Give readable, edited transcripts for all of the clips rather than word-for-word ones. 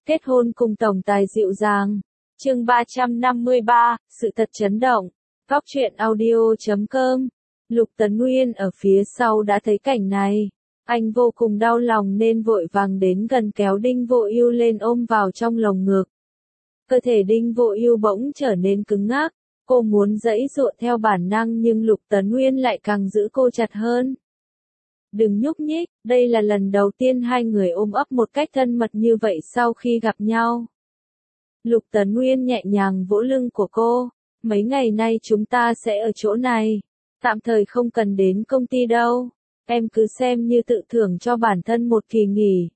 Kết hôn cùng tổng tài dịu dàng. Chương 353, sự thật chấn động. Góc truyện audio.com. Lục Tấn Nguyên ở phía sau đã thấy cảnh này. Anh vô cùng đau lòng nên vội vàng đến gần kéo Đinh Vô Ưu lên ôm vào trong lồng ngực. Cơ thể Đinh Vô Ưu bỗng trở nên cứng ngắc. Cô muốn giãy giụa theo bản năng nhưng Lục Tấn Nguyên lại càng giữ cô chặt hơn. Đừng nhúc nhích, đây là lần đầu tiên hai người ôm ấp một cách thân mật như vậy sau khi gặp nhau. Lục Tấn Nguyên nhẹ nhàng vỗ lưng của cô. Mấy ngày nay chúng ta sẽ ở chỗ này. Tạm thời không cần đến công ty đâu. Em cứ xem như tự thưởng cho bản thân một kỳ nghỉ.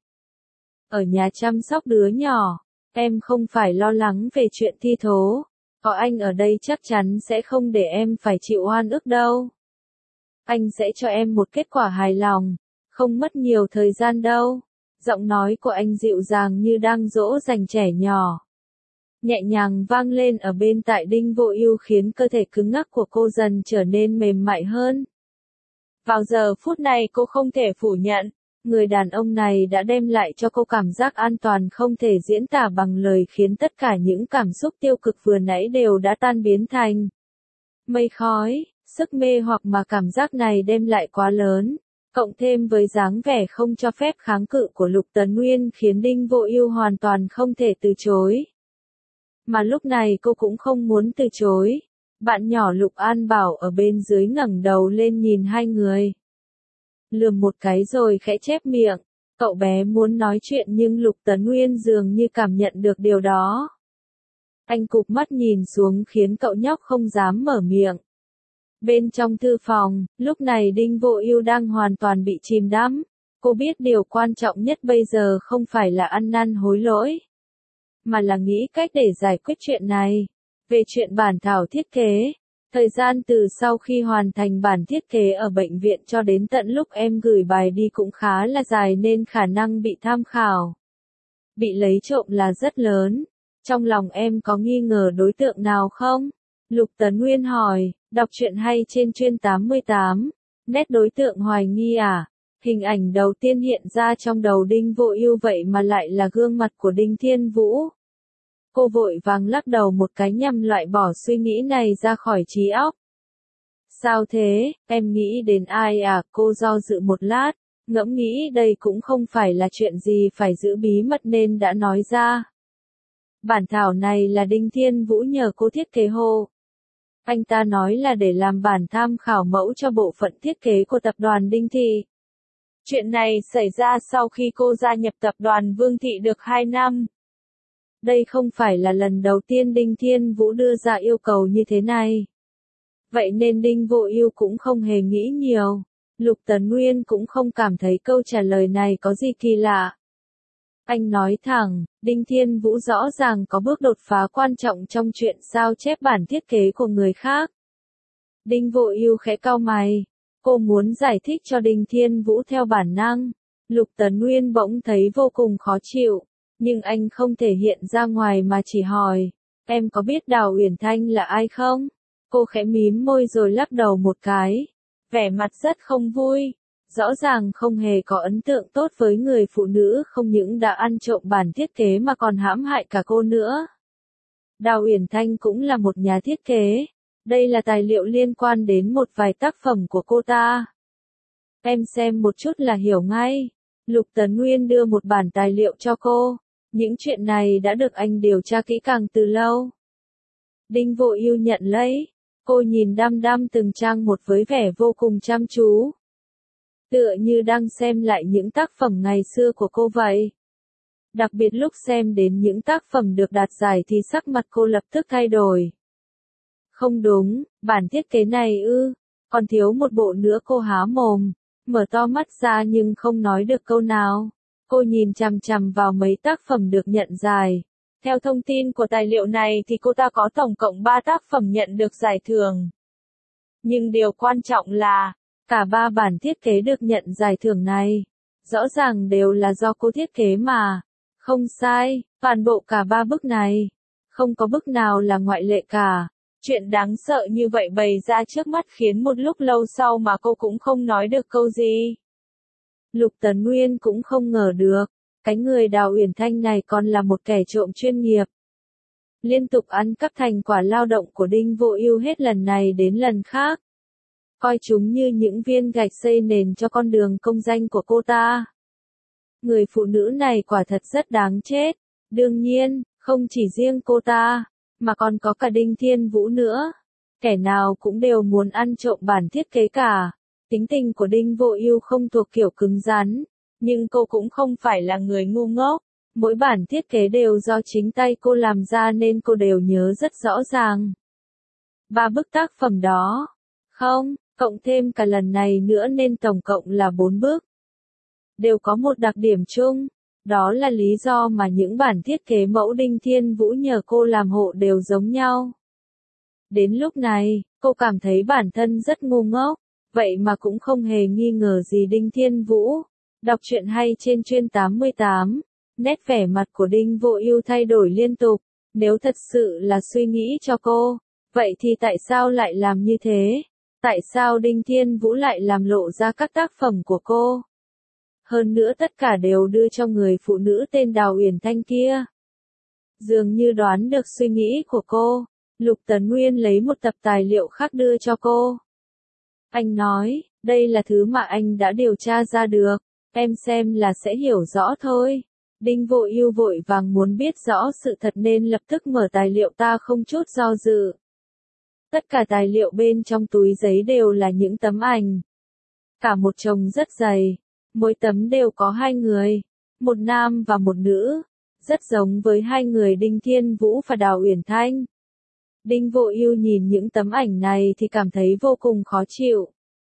Ở nhà chăm sóc đứa nhỏ. Em không phải lo lắng về chuyện thi thố. Có anh ở đây chắc chắn sẽ không để em phải chịu oan ức đâu. Anh sẽ cho em một kết quả hài lòng. Không mất nhiều thời gian đâu. Giọng nói của anh dịu dàng như đang dỗ dành trẻ nhỏ. Nhẹ nhàng vang lên ở bên tai Đinh Vô Ưu khiến cơ thể cứng ngắc của cô dần trở nên mềm mại hơn. Vào giờ phút này cô không thể phủ nhận, người đàn ông này đã đem lại cho cô cảm giác an toàn không thể diễn tả bằng lời khiến tất cả những cảm xúc tiêu cực vừa nãy đều đã tan biến thành mây khói. Sức mê hoặc mà cảm giác này đem lại quá lớn, cộng thêm với dáng vẻ không cho phép kháng cự của Lục Tấn Nguyên khiến Đinh Vô Ưu hoàn toàn không thể từ chối. Mà lúc này cô cũng không muốn từ chối. Bạn nhỏ Lục An Bảo ở bên dưới ngẩng đầu lên nhìn hai người. Lườm một cái rồi khẽ chép miệng. Cậu bé muốn nói chuyện nhưng Lục Tấn Nguyên dường như cảm nhận được điều đó. Anh cụp mắt nhìn xuống khiến cậu nhóc không dám mở miệng. Bên trong thư phòng, lúc này Đinh Vô Ưu đang hoàn toàn bị chìm đắm. Cô biết điều quan trọng nhất bây giờ không phải là ăn năn hối lỗi, mà là nghĩ cách để giải quyết chuyện này. Về chuyện bản thảo thiết kế, thời gian từ sau khi hoàn thành bản thiết kế ở bệnh viện cho đến tận lúc em gửi bài đi cũng khá là dài nên khả năng bị tham khảo, bị lấy trộm là rất lớn. Trong lòng em có nghi ngờ đối tượng nào không? Lục Tấn Nguyên hỏi. Đọc truyện hay trên Chuyên 88. Nét đối tượng hoài nghi à? Hình ảnh đầu tiên hiện ra trong đầu Đinh Vô Ưu vậy mà lại là gương mặt của Đinh Thiên Vũ. Cô vội vàng lắc đầu một cái nhằm loại bỏ suy nghĩ này ra khỏi trí óc. Sao thế, em nghĩ đến ai à? Cô do dự một lát, ngẫm nghĩ đây cũng không phải là chuyện gì phải giữ bí mật nên đã nói ra. Bản thảo này là Đinh Thiên Vũ nhờ cô thiết kế hộ. Anh ta nói là để làm bản tham khảo mẫu cho bộ phận thiết kế của tập đoàn Đinh Thị. Chuyện này xảy ra sau khi cô gia nhập tập đoàn Vương Thị được 2 năm. Đây không phải là lần đầu tiên Đinh Thiên Vũ đưa ra yêu cầu như thế này. Vậy nên Đinh Vô Ưu cũng không hề nghĩ nhiều. Lục Tấn Nguyên cũng không cảm thấy câu trả lời này có gì kỳ lạ. Anh nói thẳng, Đinh Thiên Vũ rõ ràng có bước đột phá quan trọng trong chuyện sao chép bản thiết kế của người khác. Đinh Vô Ưu khẽ cau mày. Cô muốn giải thích cho Đinh Thiên Vũ theo bản năng. Lục Tấn Nguyên bỗng thấy vô cùng khó chịu. Nhưng anh không thể hiện ra ngoài mà chỉ hỏi. Em có biết Đào Uyển Thanh là ai không? Cô khẽ mím môi rồi lắc đầu một cái. Vẻ mặt rất không vui. Rõ ràng không hề có ấn tượng tốt với người phụ nữ không những đã ăn trộm bản thiết kế mà còn hãm hại cả cô nữa. Đào Uyển Thanh cũng là một nhà thiết kế. Đây là tài liệu liên quan đến một vài tác phẩm của cô ta. Em xem một chút là hiểu ngay. Lục Tấn Nguyên đưa một bản tài liệu cho cô. Những chuyện này đã được anh điều tra kỹ càng từ lâu. Đinh Vô Ưu nhận lấy. Cô nhìn đăm đăm từng trang một với vẻ vô cùng chăm chú. Tựa như đang xem lại những tác phẩm ngày xưa của cô vậy. Đặc biệt lúc xem đến những tác phẩm được đạt giải thì sắc mặt cô lập tức thay đổi. Không đúng, bản thiết kế này ư, còn thiếu một bộ nữa. Cô há mồm, mở to mắt ra nhưng không nói được câu nào. Cô nhìn chằm chằm vào mấy tác phẩm được nhận giải. Theo thông tin của tài liệu này thì cô ta có tổng cộng 3 tác phẩm nhận được giải thưởng. Nhưng điều quan trọng là, cả 3 bản thiết kế được nhận giải thưởng này, rõ ràng đều là do cô thiết kế mà. Không sai, toàn bộ cả 3 bức này, không có bức nào là ngoại lệ cả. Chuyện đáng sợ như vậy bày ra trước mắt khiến một lúc lâu sau mà cô cũng không nói được câu gì. Lục Tấn Nguyên cũng không ngờ được, Cái người Đào Uyển Thanh này còn là một kẻ trộm chuyên nghiệp. Liên tục ăn cắp thành quả lao động của Đinh Vô Ưu hết lần này đến lần khác. Coi chúng như những viên gạch xây nền cho con đường công danh của cô ta. Người phụ nữ này quả thật rất đáng chết. Đương nhiên, không chỉ riêng cô ta, mà còn có cả Đinh Thiên Vũ nữa. Kẻ nào cũng đều muốn ăn trộm bản thiết kế cả. Tính tình của Đinh Vô Ưu không thuộc kiểu cứng rắn, nhưng cô cũng không phải là người ngu ngốc. Mỗi bản thiết kế đều do chính tay cô làm ra nên cô đều nhớ rất rõ ràng. 3 bức tác phẩm đó. Không, cộng thêm cả lần này nữa nên tổng cộng là 4 bức. Đều có một đặc điểm chung, đó là lý do mà những bản thiết kế mẫu Đinh Thiên Vũ nhờ cô làm hộ đều giống nhau. Đến lúc này, cô cảm thấy bản thân rất ngu ngốc, vậy mà cũng không hề nghi ngờ gì Đinh Thiên Vũ. Đọc truyện hay trên Chuyên 88, nét vẻ mặt của Đinh Vô Ưu thay đổi liên tục, nếu thật sự là suy nghĩ cho cô, vậy thì tại sao lại làm như thế? Tại sao Đinh Thiên Vũ lại làm lộ ra các tác phẩm của cô? Hơn nữa tất cả đều đưa cho người phụ nữ tên Đào Uyển Thanh kia. Dường như đoán được suy nghĩ của cô, Lục Tấn Nguyên lấy một tập tài liệu khác đưa cho cô. Anh nói, đây là thứ mà anh đã điều tra ra được, em xem là sẽ hiểu rõ thôi. Đinh Vô Ưu vội vàng muốn biết rõ sự thật nên lập tức mở tài liệu ta không chút do dự. Tất cả tài liệu bên trong túi giấy đều là những tấm ảnh. Cả một chồng rất dày, mỗi tấm đều có 2 người, một nam và một nữ, rất giống với 2 người Đinh Thiên Vũ và Đào Uyển Thanh. Đinh Vô Ưu nhìn những tấm ảnh này thì cảm thấy vô cùng khó chịu.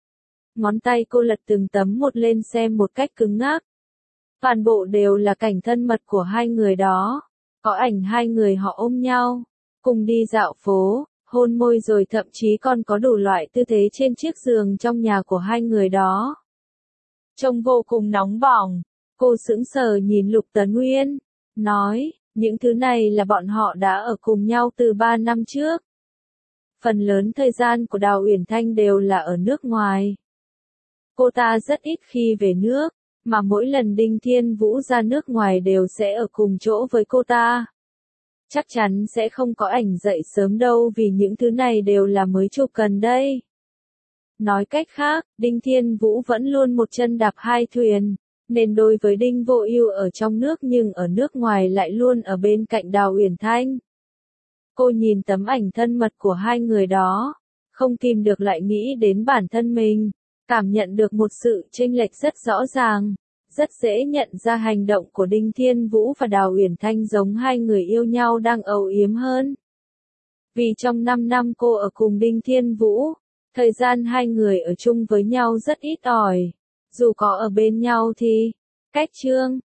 Ngón tay cô lật từng tấm một lên xem một cách cứng ngắc. Toàn bộ đều là cảnh thân mật của 2 người đó. Có ảnh 2 người họ ôm nhau, cùng đi dạo phố, hôn môi rồi thậm chí còn có đủ loại tư thế trên chiếc giường trong nhà của 2 người đó. Trông vô cùng nóng bỏng, cô sững sờ nhìn Lục Tấn Nguyên, nói, những thứ này là bọn họ đã ở cùng nhau từ 3 năm trước. Phần lớn thời gian của Đào Uyển Thanh đều là ở nước ngoài. Cô ta rất ít khi về nước, mà mỗi lần Đinh Thiên Vũ ra nước ngoài đều sẽ ở cùng chỗ với cô ta. Chắc chắn sẽ không có ảnh dậy sớm đâu vì những thứ này đều là mới chụp gần đây. Nói cách khác, Đinh Thiên Vũ vẫn luôn một chân đạp 2 thuyền, nên đối với Đinh Vô Ưu ở trong nước nhưng ở nước ngoài lại luôn ở bên cạnh Đào Uyển Thanh. Cô nhìn tấm ảnh thân mật của 2 người đó, không kìm được lại nghĩ đến bản thân mình, cảm nhận được một sự chênh lệch rất rõ ràng, rất dễ nhận ra hành động của Đinh Thiên Vũ và Đào Uyển Thanh giống 2 người yêu nhau đang âu yếm hơn. Vì trong 5 năm cô ở cùng Đinh Thiên Vũ, thời gian 2 người ở chung với nhau rất ít ỏi, dù có ở bên nhau thì, cách chương